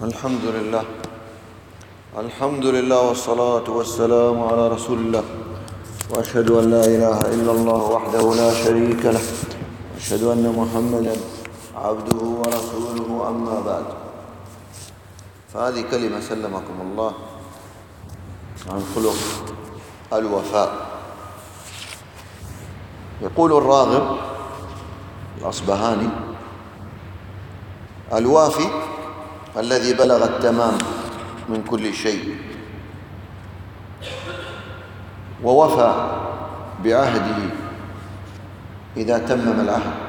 الحمد لله. الحمد لله والصلاة والسلام على رسول الله، وأشهد أن لا إله إلا الله وحده لا شريك له، وأشهد أن محمدًا عبده ورسوله. أما بعد، فهذه كلمة سلمكم الله عن خلق الوفاء. يقول الراغب الأصبهاني: الوافي الذي بلغ التمام من كل شيء ووفى بعهده إذا تمم العهد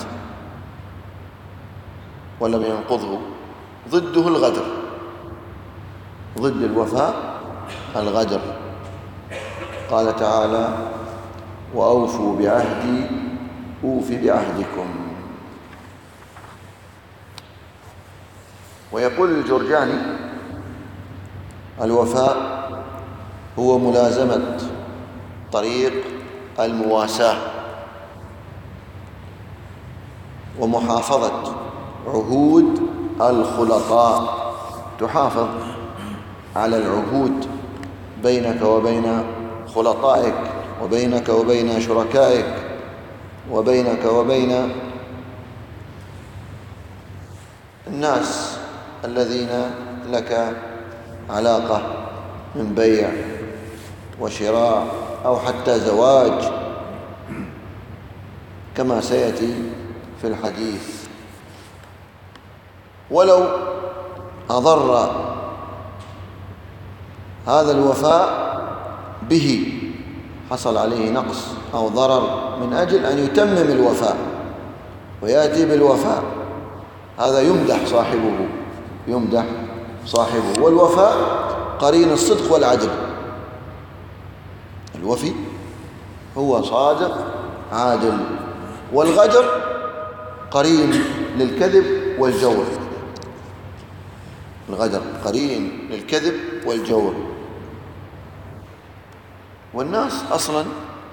ولم ينقضه. ضده الغدر، ضد الوفاء الغدر. قال تعالى: وأوفوا بعهدي أوف بعهدكم. ويقول الجرجاني: الوفاء هو ملازمة طريق المواساة ومحافظة عهود الخلطاء. تحافظ على العهود بينك وبين خلطائك، وبينك وبين شركائك، وبينك وبين الناس الذين لك علاقة من بيع وشراء أو حتى زواج، كما سيأتي في الحديث. ولو أضر هذا الوفاء به، حصل عليه نقص أو ضرر من أجل أن يتمم الوفاء ويأتي بالوفاء، هذا يمدح صاحبه، يمدح صاحبه. والوفاء قرين الصدق والعدل. الوفي هو صادق عادل، والغدر قرين للكذب والجور. الغدر قرين للكذب والجور. والناس أصلا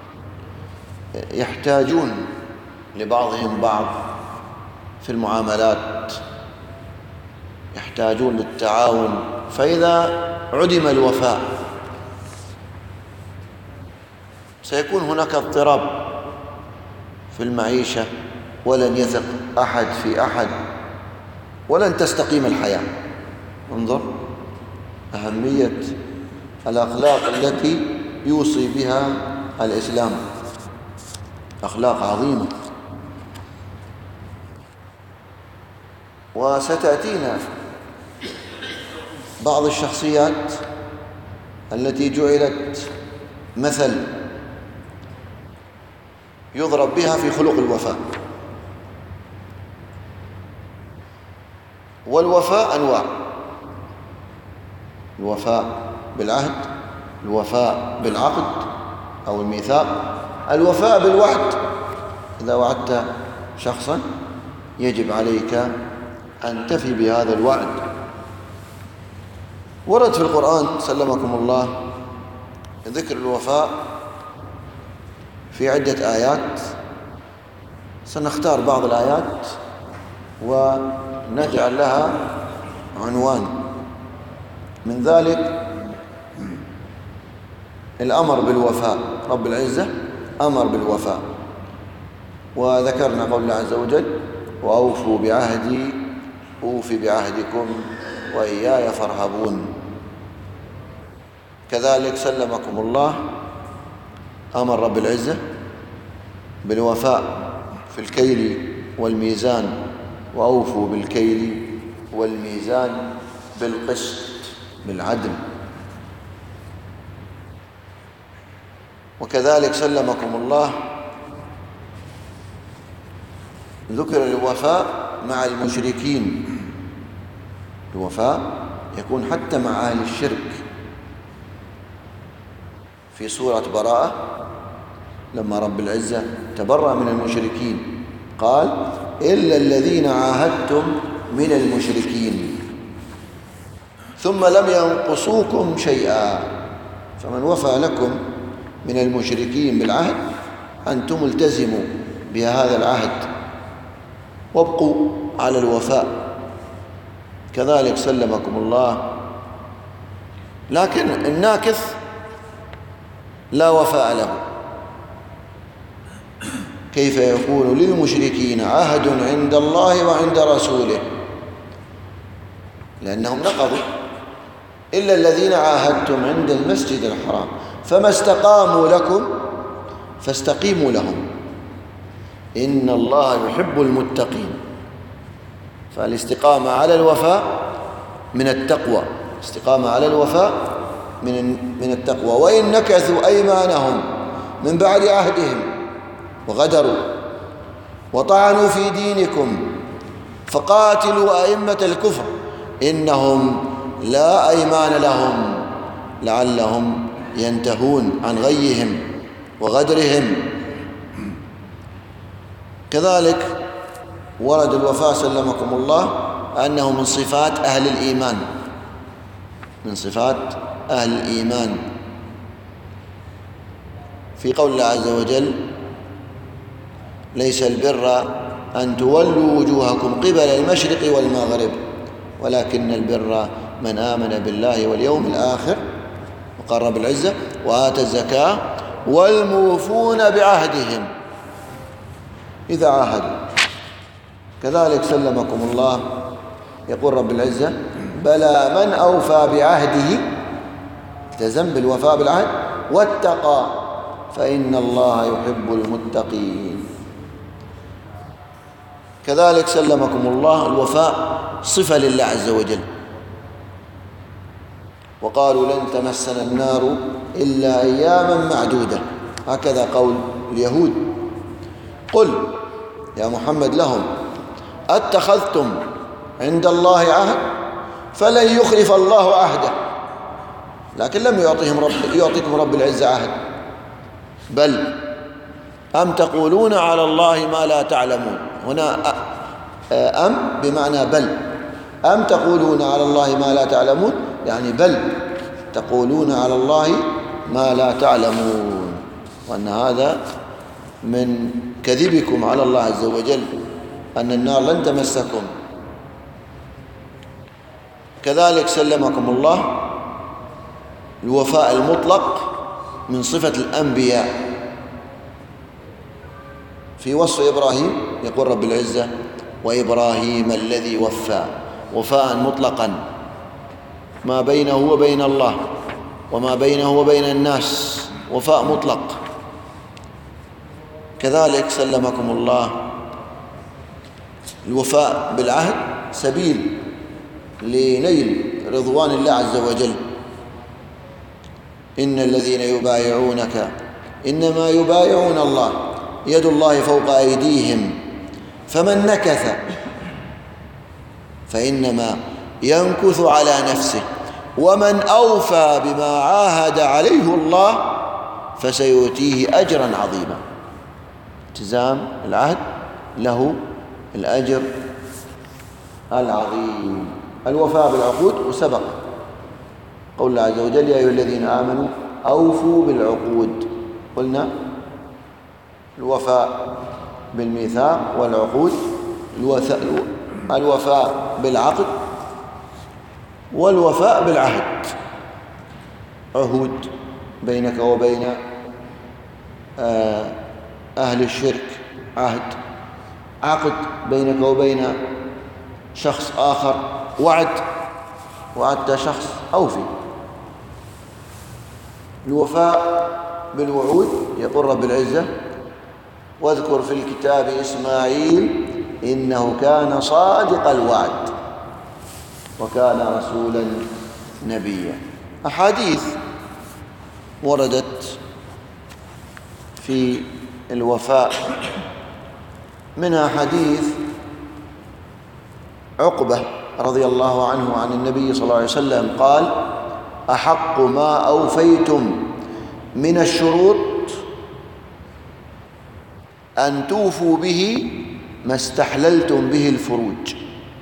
يحتاجون لبعضهم بعض في المعاملات، يحتاجون للتعاون. فإذا عدم الوفاء سيكون هناك اضطراب في المعيشة، ولن يثق أحد في أحد، ولن تستقيم الحياة. انظر أهمية الأخلاق التي يوصي بها الإسلام، أخلاق عظيمة. وستأتينا بعض الشخصيات التي جعلت مثل يضرب بها في خلق الوفاء. والوفاء أنواع: الوفاء بالعهد، الوفاء بالعقد أو الميثاق، الوفاء بالوعد. إذا وعدت شخصا يجب عليك أن تفي بهذا الوعد. ورد في القرآن سلمكم الله ذكر الوفاء في عدة آيات. سنختار بعض الآيات ونجعل لها عنوان. من ذلك الأمر بالوفاء. رب العزة أمر بالوفاء، وذكرنا قول الله عز وجل: وأوفوا بعهدي أوف بعهدكم وإياي فارهبون. كذلك سلمكم الله أمر رب العزة بالوفاء في الكيل والميزان: وأوفوا بالكيل والميزان بالقسط، بالعدل. وكذلك سلمكم الله ذكر الوفاء مع المشركين. الوفاء يكون حتى مع أهل الشرك. في سورة براءة لما رب العزة تبرأ من المشركين قال: إلا الذين عاهدتم من المشركين ثم لم ينقصوكم شيئا. فمن وفى لكم من المشركين بالعهد أنتم التزموا بهذا العهد وابقوا على الوفاء. كذلك سلمكم الله. لكن الناكث لا وفاء له. كيف يكون للمشركين عهد عند الله وعند رسوله؟ لأنهم نقضوا، إلا الذين عاهدتم عند المسجد الحرام فما استقاموا لكم فاستقيموا لهم إن الله يحب المتقين. فالاستقامة على الوفاء من التقوى، استقامة على الوفاء من التقوى. وإن نكثوا أيمانهم من بعد عهدهم وغدروا وطعنوا في دينكم فقاتلوا أئمة الكفر إنهم لا أيمان لهم لعلهم ينتهون عن غيهم وغدرهم. كذلك ورد الوفاء سلمكم الله أنه من صفات أهل الإيمان، من صفات أهل الإيمان، في قول الله عز وجل: ليس البر أن تولوا وجوهكم قبل المشرق والمغرب ولكن البر من آمن بالله واليوم الآخر وقرب العزة وآتى الزكاة والموفون بعهدهم إذا عاهدوا. كذلك سلمكم الله يقول رب العزة: بلى من أوفى بعهده، التزم بالوفاء بالعهد، واتقى فإن الله يحب المتقين. كذلك سلمكم الله الوفاء صفة لله عز وجل. وقالوا لن تمسنا النار إلا أياما معدودة، هكذا قول اليهود. قل يا محمد لهم: أتخذتم عند الله عهد فلن يخلف الله عهده. لكن لم يعطيكم رب العزة عهد. بل أم تقولون على الله ما لا تعلمون. هنا أم بمعنى بل. أم تقولون على الله ما لا تعلمون، يعني بل تقولون على الله ما لا تعلمون، وأن هذا من كذبكم على الله عز وجل أن النار لن تمسكم. كذلك سلمكم الله الوفاء المطلق من صفة الأنبياء. في وصف إبراهيم يقول رب العزة: وإبراهيم الذي وفى، وفاء مطلقا ما بينه وبين الله وما بينه وبين الناس، وفاء مطلق. كذلك سلمكم الله الوفاء بالعهد سبيل لنيل رضوان الله عز وجل. إن الذين يبايعونك إنما يبايعون الله يد الله فوق أيديهم فمن نكث فإنما ينكث على نفسه ومن أوفى بما عاهد عليه الله فسيؤتيه أجرا عظيما. التزام العهد له الأجر العظيم. الوفاء بالعقود وسبق قول الله عز وجل: يا أيها الذين آمنوا أوفوا بالعقود. قلنا الوفاء بالميثاق والعقود، الوفاء بالعقد والوفاء بالعهد. عهود بينك وبين أهل الشرك عهد، عقد بينك وبين شخص آخر، وعدت شخص أوفي. الوفاء بالوعود يقول رب العزة: واذكر في الكتاب إسماعيل إنه كان صادق الوعد وكان رسولا نبيا. أحاديث وردت في الوفاء، منها حديث عقبة رضي الله عنه عن النبي صلى الله عليه وسلم قال: أحق ما أوفيتم من الشروط أن توفوا به ما استحللتم به الفروج.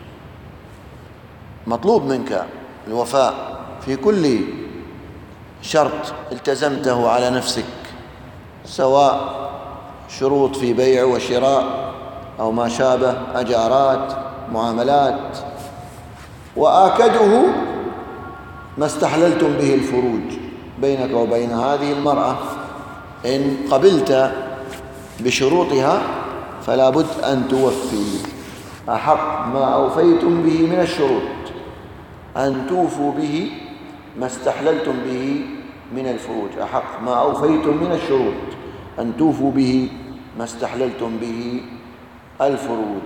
مطلوب منك الوفاء في كل شرط التزمته على نفسك، سواء شروط في بيع وشراء أو ما شابه، أجارات، معاملات، وآكده ما استحللتم به الفروج بينك وبين هذه المرأة. إن قبلت بشروطها فلا بد أن توفي. أحق ما أوفيتم به من الشروط أن توفوا به ما استحللتم به من الفروج. أحق ما أوفيتم من الشروط أن توفوا به ما استحللتم به الفروج.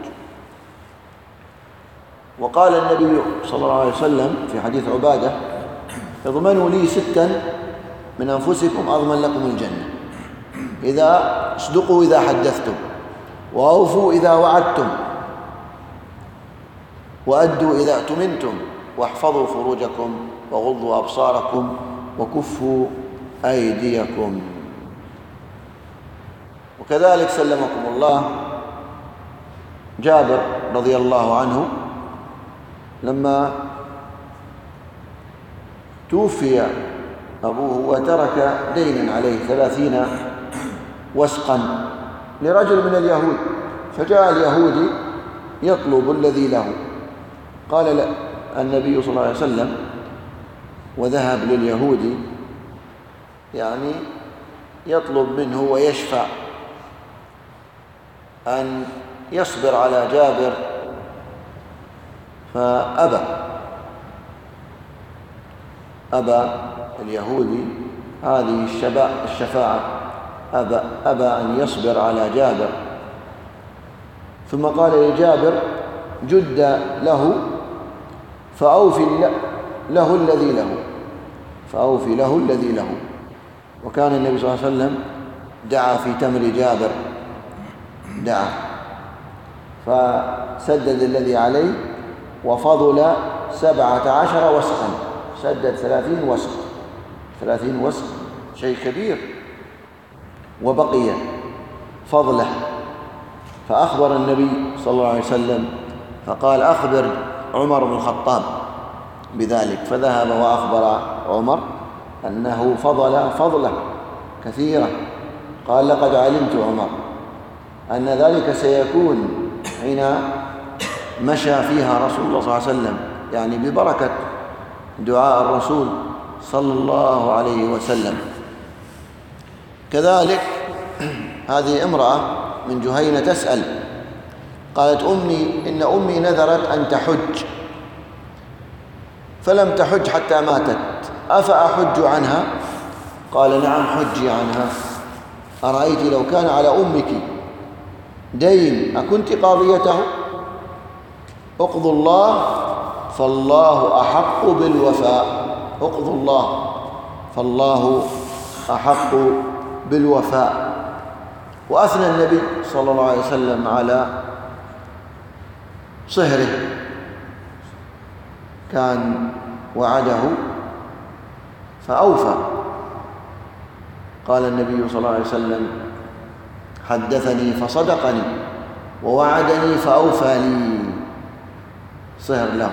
وقال النبي صلى الله عليه وسلم في حديث عبادة: اضمنوا لي 6 من أنفسكم أضمن لكم الجنة. اصدقوا إذا حدثتم، وأوفوا إذا وعدتم، وأدوا إذا اؤتمنتم، واحفظوا فروجكم، وغضوا أبصاركم، وكفوا أيديكم. وكذلك سلمكم الله جابر رضي الله عنه لما توفي أبوه وترك دينا عليه 30 وسقا لرجل من اليهود، فجاء اليهودي يطلب الذي له. قال لا النبي صلى الله عليه وسلم وذهب لليهودي يعني يطلب منه ويشفع أن يصبر على جابر، فأبى اليهودي هذه الشفاعة، أبى أن يصبر على جابر. ثم قال لجابر: جد له فأوفي له الذي له، فأوفي له الذي له. وكان النبي صلى الله عليه وسلم دعا في تمر جابر، دعا فسدد الذي عليه وفضل 17 وسقا، سدد 30 وسق، 30 وسق شيء كبير، وبقي فضله. فأخبر النبي صلى الله عليه وسلم فقال: أخبر عمر بن الخطاب بذلك. فذهب وأخبر عمر أنه فضل فضله كثيرة. قال: لقد علمت عمر أن ذلك سيكون حين مشى فيها رسول الله صلى الله عليه وسلم، يعني ببركة دعاء الرسول صلى الله عليه وسلم. كذلك هذه امرأة من جهينة تسأل، قالت: إن أمي نذرت أن تحج فلم تحج حتى ماتت، أفأحج عنها؟ قال: نعم، حجي عنها. أرأيت لو كان على أمك دين أكنت قاضيته؟ اقضوا الله فالله أحق بالوفاء، اقضوا الله فالله أحق بالوفاء. وأثنى النبي صلى الله عليه وسلم على صهره، كان وعده فأوفى. قال النبي صلى الله عليه وسلم: حدثني فصدقني، ووعدني فأوفى لي، صهر له.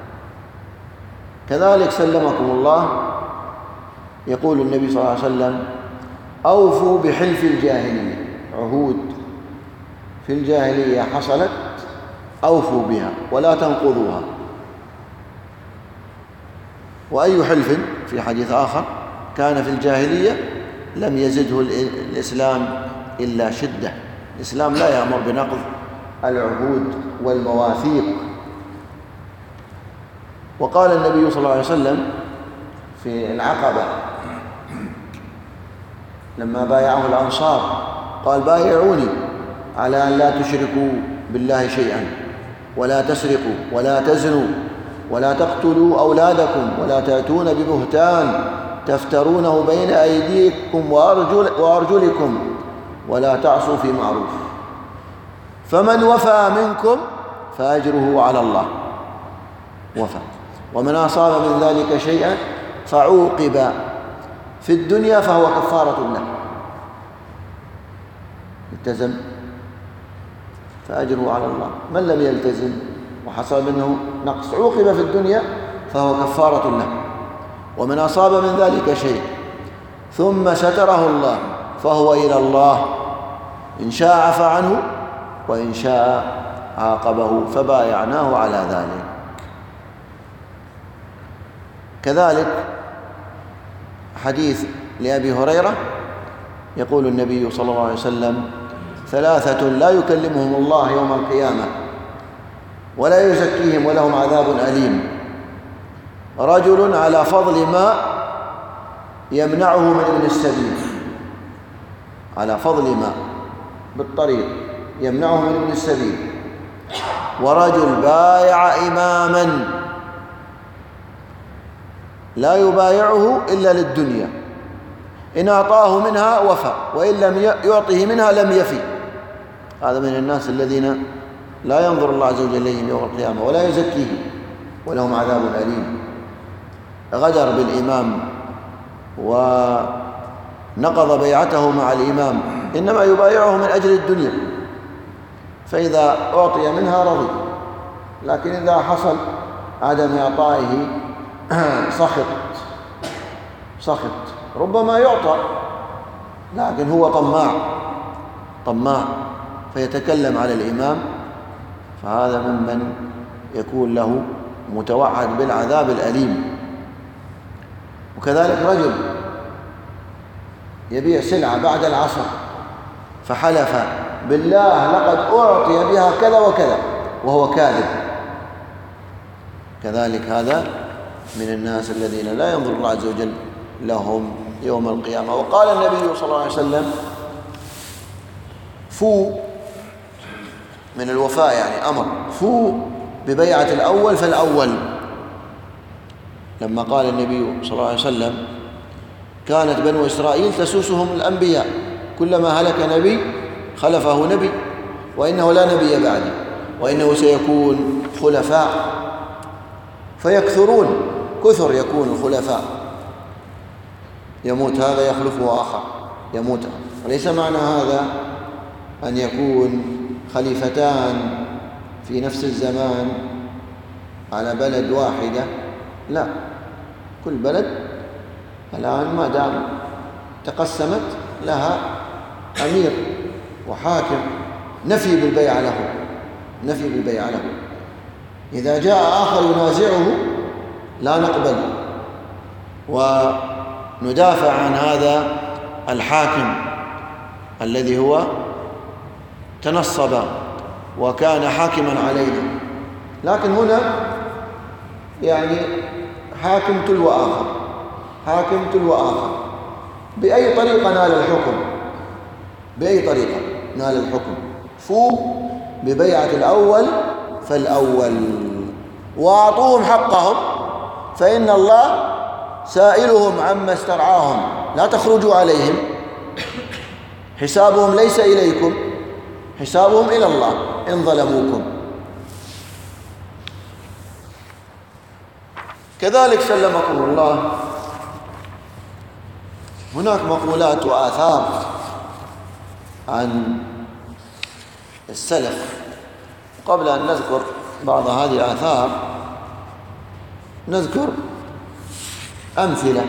كذلك سلمكم الله يقول النبي صلى الله عليه وسلم: أوفوا بحلف الجاهلية. عهود في الجاهلية حصلت أوفوا بها ولا تنقضوها. وأي حلف في حديث آخر كان في الجاهلية لم يزده الإسلام إلا شدة. الإسلام لا يأمر بنقض العهود والمواثيق. وقال النبي صلى الله عليه وسلم في العقبة لما بايعه الأنصار، قال: بايعوني على أن لا تشركوا بالله شيئا، ولا تسرقوا، ولا تزنوا، ولا تقتلوا أولادكم، ولا تأتون ببهتان تفترونه بين أيديكم وأرجلكم، ولا تعصوا في معروف. فمن وفى منكم فأجره على الله، وفى. ومن أصاب من ذلك شيئا فعوقب في الدنيا فهو كفارة له. التزم فأجره على الله. من لم يلتزم وحصل منه نقص عوقب في الدنيا فهو كفارة له. ومن أصاب من ذلك شيء ثم ستره الله فهو إلى الله، إن شاء عفى عنه وإن شاء عاقبه، فبايعناه على ذلك. كذلك حديث لأبي هريرة يقول النبي صلى الله عليه وسلم: ثلاثة لا يكلمهم الله يوم القيامة ولا يزكيهم ولهم عذاب أليم: رجل على فضل ماء يمنعه من ابن السبيل، على فضل ماء بالطريق يمنعه من ابن السبيل، ورجل بايع إماما لا يبايعه إلا للدنيا، إن أعطاه منها وفى وإن لم يعطه منها لم يفي. هذا من الناس الذين لا ينظر الله عز وجل إليهم يوم القيامة ولا يزكيهم ولهم عذاب أليم. غدر بالإمام ونقض بيعته مع الإمام، إنما يبايعه من أجل الدنيا، فإذا أعطي منها رضي، لكن إذا حصل عدم إعطائه سخط. ربما يعطى لكن هو طماع فيتكلم على الإمام، فهذا ممن يكون له متوعد بالعذاب الأليم. وكذلك رجل يبيع سلعة بعد العصر فحلف بالله لقد أعطي بها كذا وكذا وهو كاذب، كذلك هذا من الناس الذين لا ينظر الله عز وجل لهم يوم القيامة. وقال النبي صلى الله عليه وسلم: فو من الوفاء، يعني أمر، فو ببيعة الأول فالأول. لما قال النبي صلى الله عليه وسلم: كانت بنو إسرائيل تسوسهم الأنبياء، كلما هلك نبي خلفه نبي، وإنه لا نبي بعدي، وإنه سيكون خلفاء فيكثرون، كثر يكون الخلفاء، يموت هذا يخلفه آخر، يموت. وليس معنى هذا أن يكون خليفتان في نفس الزمان على بلد واحدة، لا، كل بلد الآن ما دام تقسمت لها أمير وحاكم، نفي بالبيعة له. إذا جاء آخر ينازعه لا نقبل وندافع عن هذا الحاكم الذي هو تنصب وكان حاكما علينا. لكن هنا يعني حاكم تلو آخر، بأي طريقة نال الحكم، فو ببيعة الأول فالأول، وأعطوهم حقهم فإن الله سائلهم عما استرعاهم، لا تخرجوا عليهم، حسابهم ليس إليكم، حسابهم إلى الله إن ظلموكم. كذلك سلمكم الله هناك مقولات وآثار عن السلف. قبل أن نذكر بعض هذه الآثار نذكر أمثلة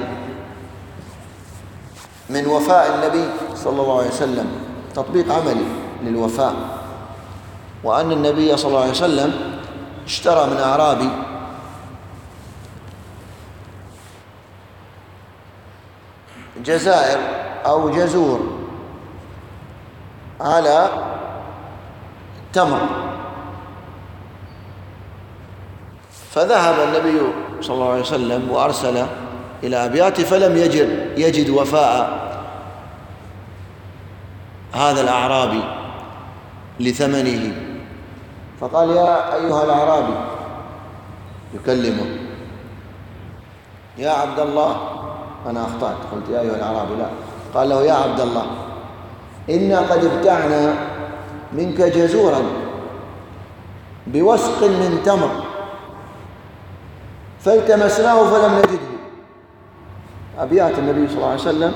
من وفاء النبي صلى الله عليه وسلم، تطبيق عملي للوفاء. وأن النبي صلى الله عليه وسلم اشترى من أعرابي جزائر أو جزور على تمر، فذهب النبي صلى الله عليه وسلم وأرسل إلى أبياته فلم يجد وفاء هذا الأعرابي لثمنه، فقال: يا أيها الأعرابي، يكلمه: يا عبد الله، أنا أخطأت قلت يا أيها الأعرابي، لا، قال له: يا عبد الله، إنا قد ابتعنا منك جزورا بوسق من تمر فالتمسناه فلم نجده. أبيات النبي صلى الله عليه وسلم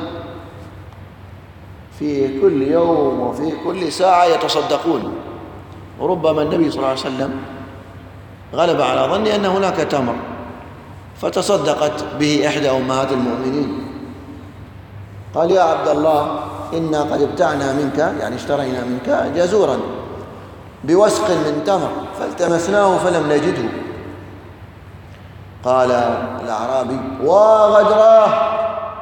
في كل يوم وفي كل ساعة يتصدقون، وربما النبي صلى الله عليه وسلم غلب على ظني أن هناك تمر فتصدقت به إحدى أمهات المؤمنين. قال: يا عبد الله، إنا قد ابتعنا منك، يعني اشترينا منك جزورا بوسق من تمر فالتمسناه فلم نجده. قال الأعرابي: وغدراه،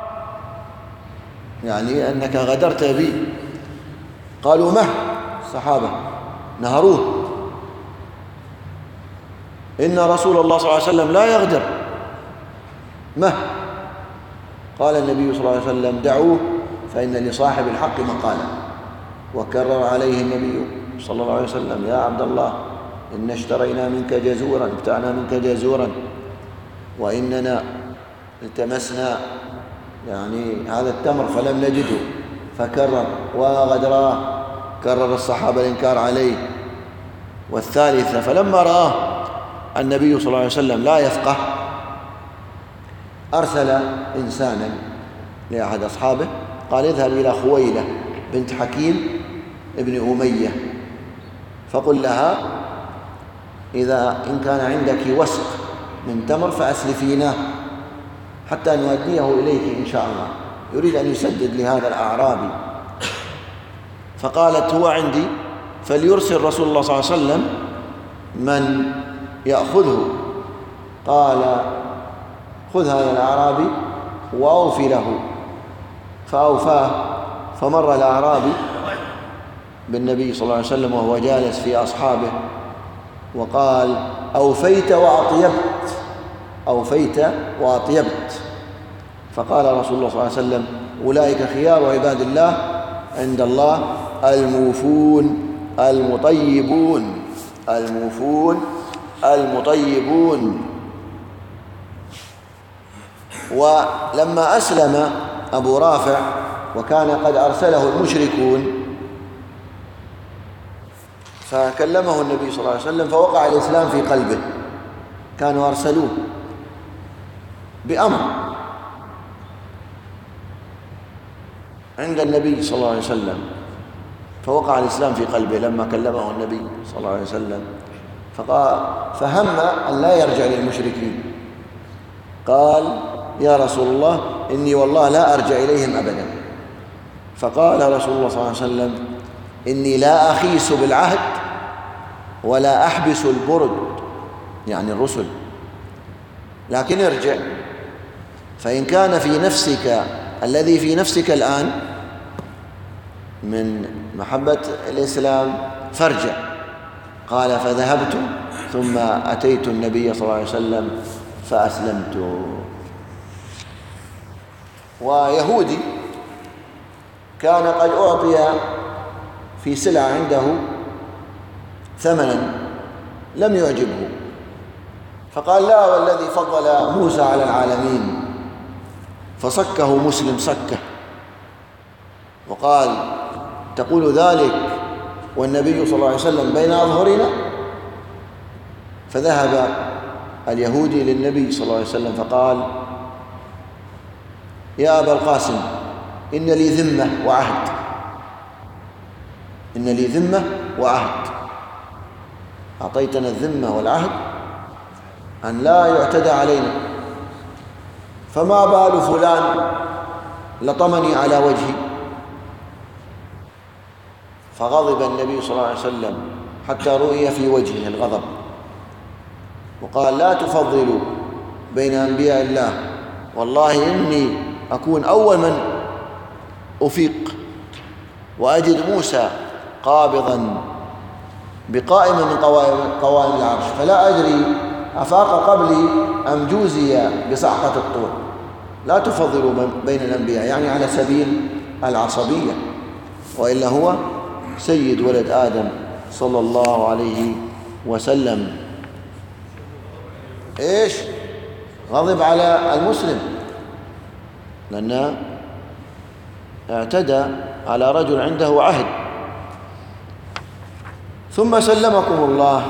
يعني أنك غدرت بي. قالوا: مه، الصحابة نهروه: إن رسول الله صلى الله عليه وسلم لا يغدر. مه. قال النبي صلى الله عليه وسلم: دعوه فإن لصاحب الحق مقالا. وكرر عليه النبي صلى الله عليه وسلم: يا عبد الله، إن اشترينا منك جزورا، ابتعنا منك جزورا، وإننا التمسنا يعني هذا التمر فلم نجده. فكرر: وغدراه، كرر الصحابة الإنكار عليه. والثالثة: فلما رآه النبي صلى الله عليه وسلم لا يفقه، أرسل إنسانا لأحد أصحابه، قال: اذهب إلى خويلة بنت حكيم ابن أمية فقل لها إن كان عندك وسق من تمر فأسلفيناه حتى نوديه إليك إن شاء الله. يريد أن يسدد لهذا الأعرابي. فقالت: هو عندي، فليرسل رسول الله صلى الله عليه وسلم من يأخذه. قال: خذ هذا الأعرابي وأوفي له. فأوفاه. فمر الأعرابي بالنبي صلى الله عليه وسلم وهو جالس في أصحابه وقال: أوفيت وأطيبت، أوفيت وأطيبت. فقال رسول الله صلى الله عليه وسلم: أولئك خيار عباد الله عند الله الموفون المطيبون، الموفون المطيبون. ولما أسلم أبو رافع وكان قد أرسله المشركون، فكلمه النبي صلى الله عليه وسلم فوقع الإسلام في قلبه. كانوا أرسلوه بأمر عند النبي صلى الله عليه وسلم، فوقع الإسلام في قلبه لما كلمه النبي صلى الله عليه وسلم. فهم أن لا يرجع للمشركين. قال: يا رسول الله، إني والله لا أرجع إليهم أبدا. فقال رسول الله صلى الله عليه وسلم: إني لا أخيس بالعهد ولا أحبس البرد، يعني الرسل، لكن ارجع، فإن كان في نفسك الذي في نفسك الآن من محبة الإسلام فارجع. قال: فذهبت ثم أتيت النبي صلى الله عليه وسلم فأسلمت. ويهودي كان قد أعطي في سلعة عنده ثمنا لم يعجبه، فقال: لا والذي فضل موسى على العالمين. فصكه مسلم صكه وقال: تقول ذلك والنبي صلى الله عليه وسلم بين أظهرنا؟ فذهب اليهودي للنبي صلى الله عليه وسلم فقال: يا أبا القاسم، إن لي ذمة وعهد، إن لي ذمة وعهد، أعطيتنا الذمة والعهد أن لا يعتدى علينا، فما بال فلان لطمني على وجهي؟ فغضب النبي صلى الله عليه وسلم حتى رؤي في وجهه الغضب، وقال: لا تفضلوا بين أنبياء الله، والله إني أكون أول من أفيق وأجد موسى قابضا بقائمة من قوائم العرش، فلا أدري أفاق قبلي أم جوزي بصعقة الطور. لا تفضلوا بين الأنبياء، يعني على سبيل العصبية، وإلا هو سيد ولد آدم صلى الله عليه وسلم. إيش؟ غضب على المسلم لأنه اعتدى على رجل عنده عهد. ثم سلمكم الله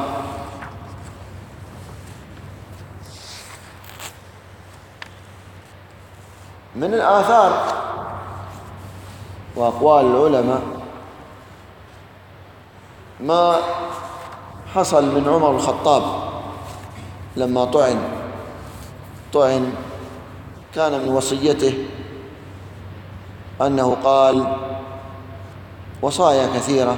من الآثار وأقوال العلماء ما حصل من عمر الخطاب لما طعن كان من وصيته أنه قال وصايا كثيرة،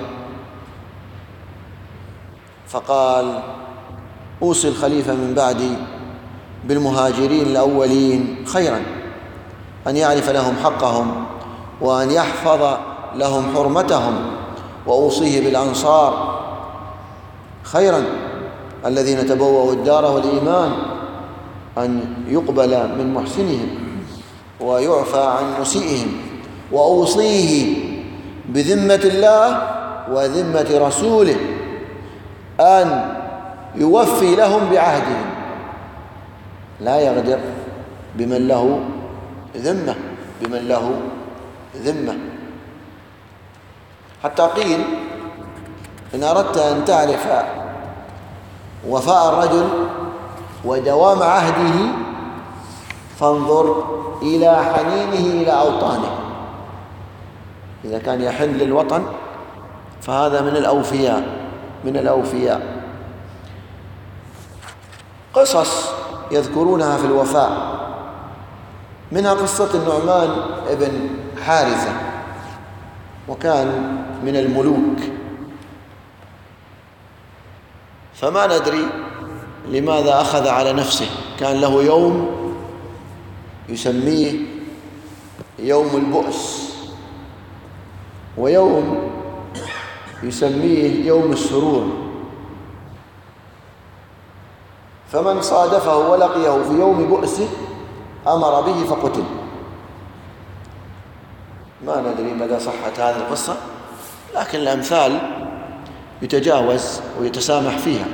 فقال: أوصي الخليفة من بعدي بالمهاجرين الأولين خيرا، أن يعرف لهم حقهم وأن يحفظ لهم حرمتهم. وأوصيه بالأنصار خيرا الذين تبوأوا الدار والإيمان أن يقبل من محسنهم ويعفى عن مسيئهم. وأوصيه بذمة الله وذمة رسوله أن يوفي لهم بعهدهم، لا يغدر بمن له ذمة. حتى قيل إن أردت أن تعرف وفاء الرجل ودوام عهده فانظر إلى حنينه إلى أوطانه. إذا كان يحن للوطن فهذا من الأوفياء. قصص يذكرونها في الوفاء، منها قصة النعمان ابن حارثة، وكان من الملوك، فما ندري لماذا أخذ على نفسه. كان له يوم يسميه يوم البؤس، ويوم يسميه يوم السرور، فمن صادفه ولقيه في يوم بؤسه أمر به فقتل. ما ندري مدى صحة هذه القصة، لكن الأمثال يتجاوز ويتسامح فيها.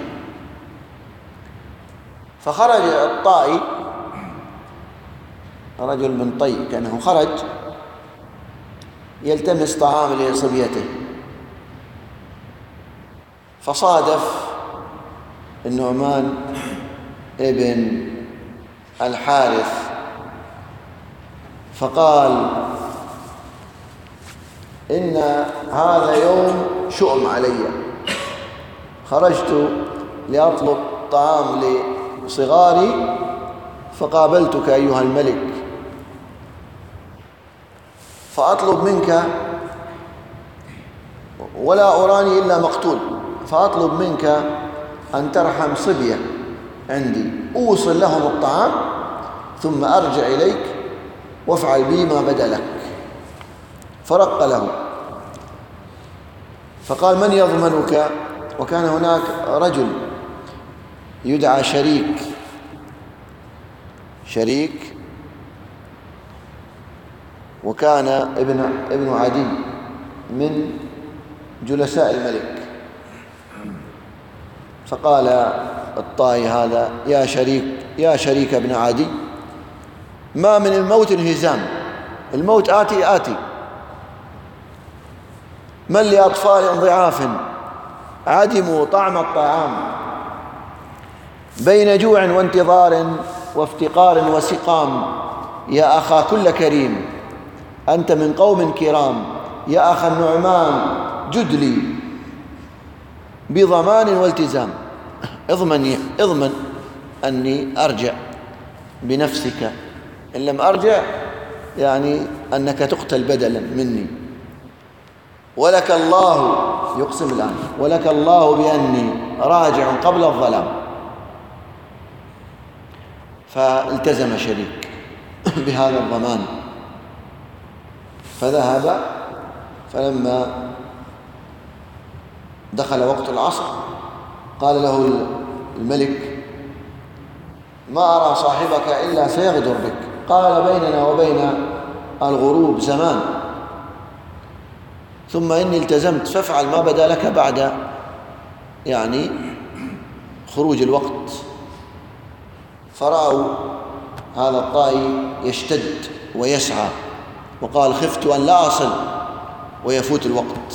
فخرج الطائي، رجل من طي كأنه خرج يلتمس طعام لصبيته، فصادف النعمان ابن الحارث فقال: إن هذا يوم شؤم علي، خرجت لأطلب طعام لصغاري فقابلتك أيها الملك، فأطلب منك ولا أراني إلا مقتول، فأطلب منك أن ترحم صبية عندي أوصل لهم الطعام ثم أرجع إليك وافعل بي ما بدا لك. فرق له، فقال: من يضمنك؟ وكان هناك رجل يدعى شريك، وكان ابن عدي من جلساء الملك. فقال الطائي هذا: يا شريك ابن عدي، ما من الموت انهزام، الموت آتي، من لأطفال ضعاف عدموا طعم الطعام بين جوع وانتظار وافتقار وسقام، يا أخا كل كريم أنت من قوم كرام، يا أخا النعمان جد لي بضمان والتزام، اضمن أني أرجع بنفسك، إن لم أرجع يعني أنك تقتل بدلا مني، ولك الله، يقسم الآن، ولك الله بأني راجع قبل الظلام. فالتزم شريك بهذا الضمان، فذهب. فلما دخل وقت العصر قال له الملك: ما أرى صاحبك إلا سيغدر بك، قال: بيننا وبين الغروب زمان، ثم إني التزمت، فافعل ما بدا لك بعد يعني خروج الوقت. فرأوا هذا الطائي يشتد ويسعى، وقال: خفت أن لا أصل ويفوت الوقت.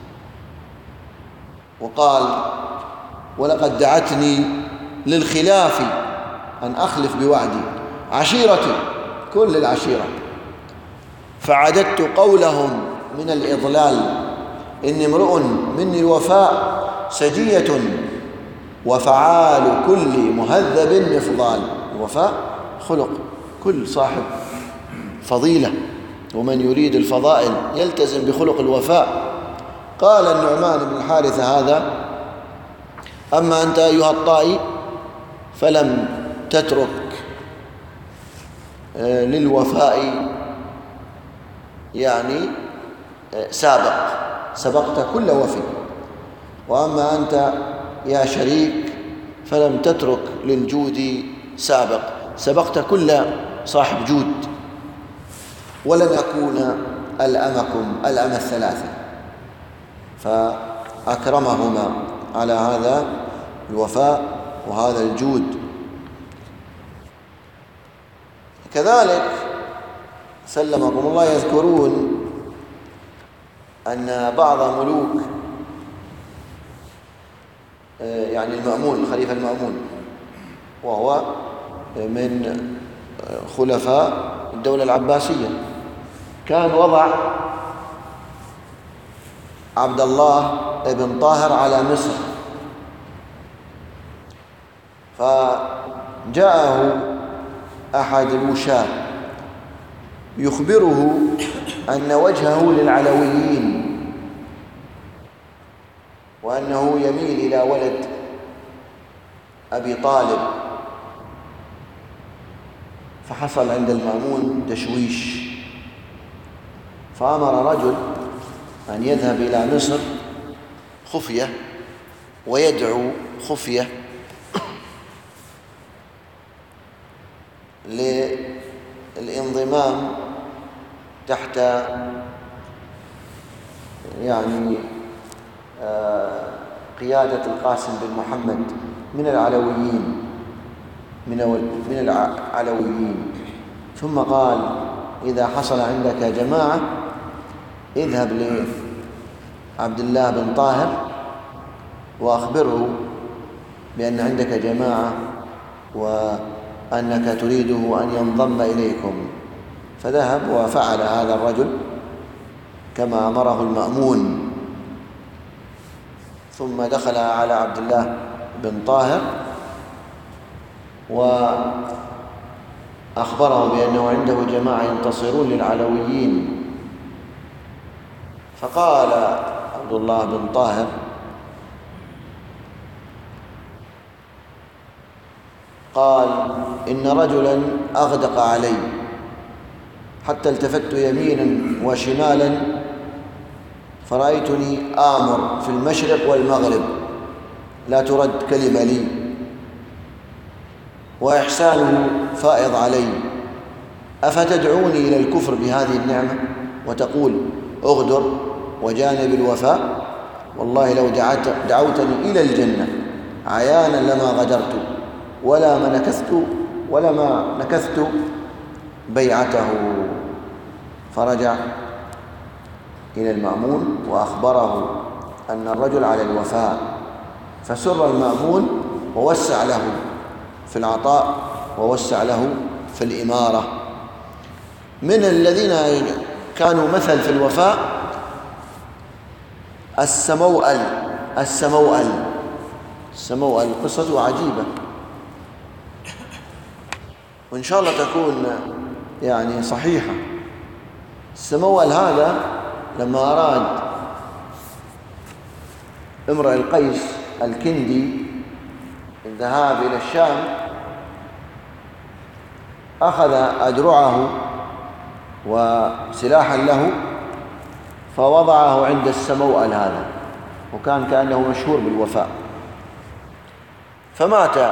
وقال: ولقد دعتني للخلاف أن أخلف بوعدي عشيرتي، كل العشيرة، فعددت قولهم من الإضلال، إني امرؤ مني الوفاء سجية، وفعال كل مهذب مفضال. الوفاء خلق كل صاحب فضيلة، ومن يريد الفضائل يلتزم بخلق الوفاء. قال النعمان بن الحارثة هذا: أما أنت أيها الطائي فلم تترك للوفاء يعني سبقت كل وفي. وأما أنت يا شريك فلم تترك للجود سبقت كل صاحب جود. ولن أكون ألأمكم ألأم الثلاثة، فأكرمهما على هذا الوفاء وهذا الجود. كذلك سلمكم الله يذكرون أن بعض ملوك يعني المأمون، الخليفة المأمون، وهو من خلفاء الدولة العباسية، كان وضع عبد الله بن طاهر على مصر، فجاءه أحد الوشاة يخبره أن وجهه للعلويين وأنه يميل إلى ولد أبي طالب. فحصل عند المأمون تشويش، فأمر رجل أن يذهب إلى مصر خفية ويدعو خفية للانضمام تحت يعني قيادة القاسم بن محمد من العلويين. ثم قال: إذا حصل عندك جماعة اذهب لعبد الله بن طاهر وأخبره بأن عندك جماعة وأنك تريده أن ينضم إليكم. فذهب وفعل هذا الرجل كما أمره المأمون، ثم دخل على عبد الله بن طاهر وأخبره بأنه عنده جماعة ينتصرون للعلويين. فقال عبد الله بن طاهر: قال: إن رجلا أغدق علي حتى التفت يمينا وشمالا فرأيتني آمر في المشرق والمغرب لا ترد كلمة لي، وإحسانه فائض علي، أفتدعوني إلى الكفر بهذه النعمة وتقول اغدر وجانب الوفاء؟ والله لو دعوتني إلى الجنة عيانا لما غدرت ولا ما نكثت بيعته. فرجع إلى المأمون وأخبره أن الرجل على الوفاء، فسر المأمون ووسع له في العطاء ووسع له في الإمارة. من الذين كانوا مثل في الوفاء السموأل قصته عجيبة، وإن شاء الله تكون يعني صحيحة. السموأل هذا لما أراد امرئ القيس الكندي الذهاب إلى الشام أخذ أدرعه وسلاحا له فوضعه عند السموأل هذا، وكان كأنه مشهور بالوفاء. فمات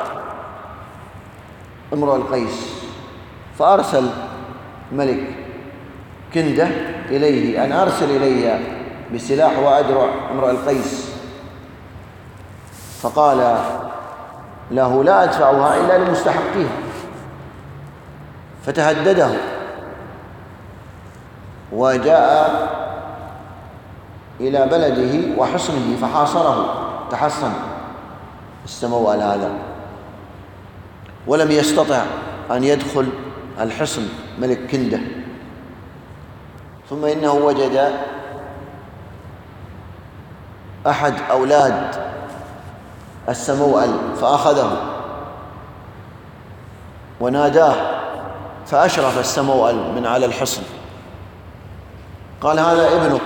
امرؤ القيس، فأرسل ملك كندة إليه أن أرسل إلي بسلاح وأدرع امرؤ القيس، فقال له: لا أدفعها إلا لمستحقيها. فتهدده وجاء إلى بلده وحصنه فحاصره، تحصن السموأل هذا، ولم يستطع أن يدخل الحصن ملك كندة. ثم إنه وجد أحد أولاد السموأل فأخذه وناداه، فأشرف السموأل من على الحصن، قال: هذا ابنك،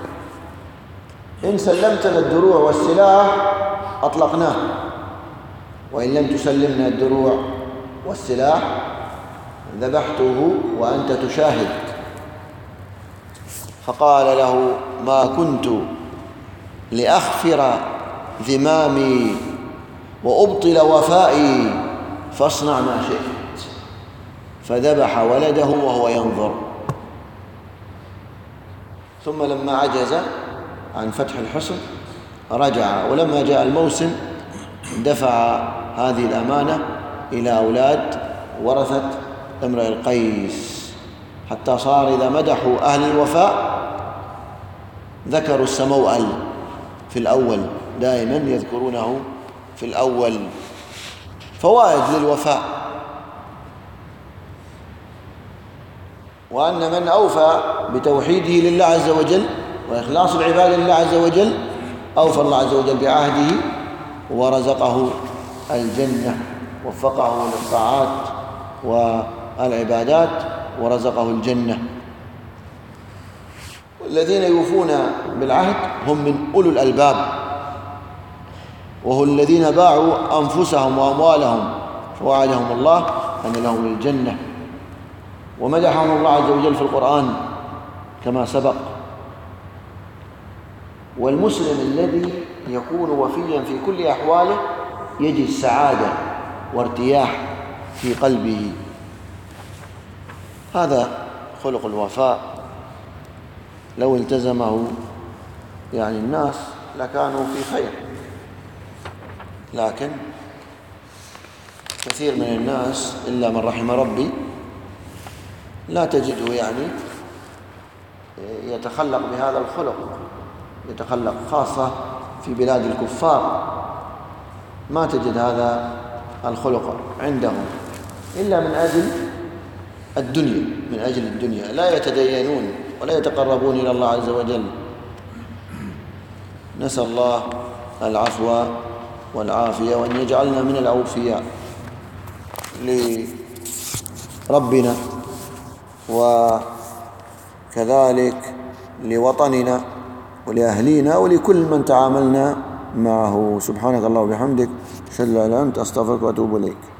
إن سلمتنا الدروع والسلاح أطلقناه، وإن لم تسلمنا الدروع والسلاح ذبحته وأنت تشاهد. فقال له: ما كنت لأخفر ذمامي وأبطل وفائي، فاصنع ما شئت. فذبح ولده وهو ينظر. ثم لما عجز عن فتح الحصن رجع، ولما جاء الموسم دفع هذه الأمانة إلى أولاد ورثة امرئ القيس، حتى صار إذا مدحوا أهل الوفاء ذكروا السموأل في الأول، دائما يذكرونه في الأول. فوائد للوفاء، وأن من أوفى بتوحيده لله عز وجل وإخلاص العبادة لله عز وجل أوفى الله عز وجل بعهده ورزقه الجنة، وفقه للطاعات والعبادات ورزقه الجنة. والذين يوفون بالعهد هم من أولو الألباب، وهم الذين باعوا أنفسهم وأموالهم، فوعدهم الله أن لهم الجنة، ومدحهم الله عز وجل في القرآن كما سبق. والمسلم الذي يكون وفيا في كل أحواله يجد سعادة وارتياح في قلبه. هذا خلق الوفاء، لو التزمه الناس لكانوا في خير، لكن كثير من الناس إلا من رحم ربي لا تجده يتخلق بهذا الخلق، يتخلق خاصة في بلاد الكفار، ما تجد هذا الخلق عندهم إلا من أجل الدنيا، من أجل الدنيا، لا يتدينون ولا يتقربون إلى الله عز وجل. نسأل الله العفو والعافية، وأن يجعلنا من الأوفياء لربنا وكذلك لوطننا ولأهلينا ولكل من تعاملنا معه. سبحانك اللهم وبحمدك، أشهد أن لا إله إلا أنت، أستغفرك وأتوب إليك.